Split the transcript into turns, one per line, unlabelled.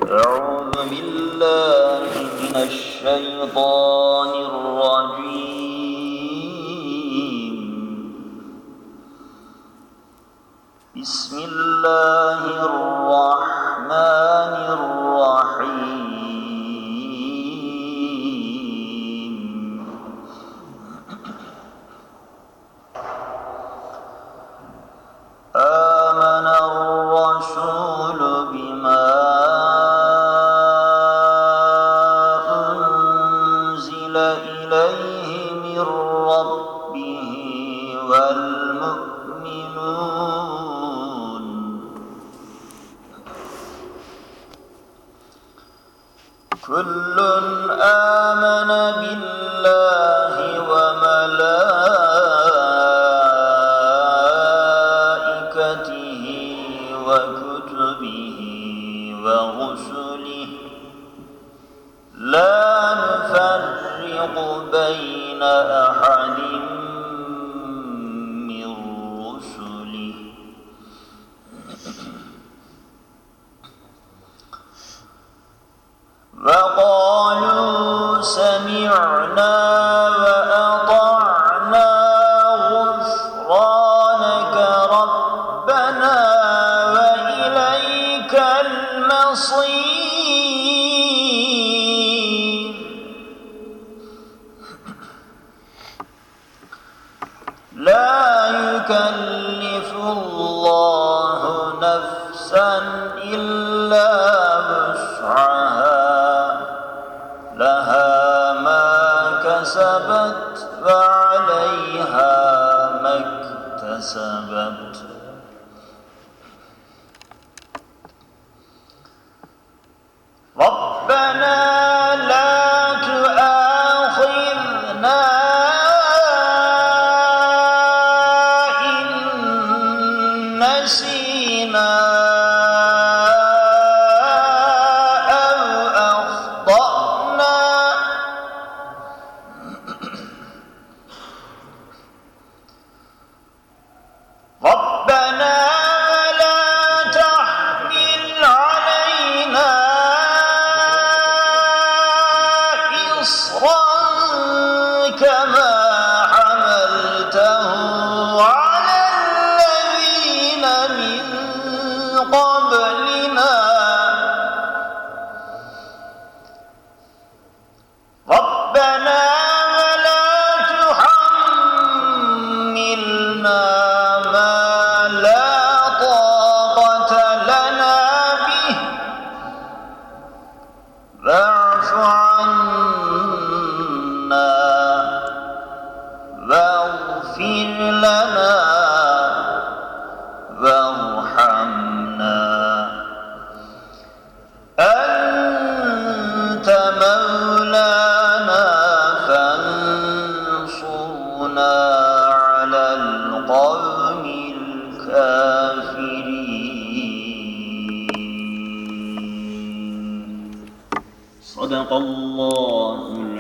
أعوذ بالله من الشيطان الرجيم. بسم الله الرحمن الرحيم. آمن الرسول بما أنزل إليه من ربه والمؤمنون كل آمن بالله وملائكته وكتبه ورسله لا نفرق بين أحد من رسله وقالوا سمعنا وأطعنا غفرانك ربنا وإليك المصير. لا يكلف الله نفسا إلا وسعها لها ما كسبت وعليها ما اكتسبت. ربنا لا تؤاخذنا إن نسينا أو أخطأنا. ربنا لا تحمل علينا إصرا كما حملته على الذين من قبلنا. ربنا ولا تحملنا ما لا طاقة لنا به واعف عنا واغفر لنا وارحمنا أنت مولانا فانصرنا على القوم الكافرين. صدق الله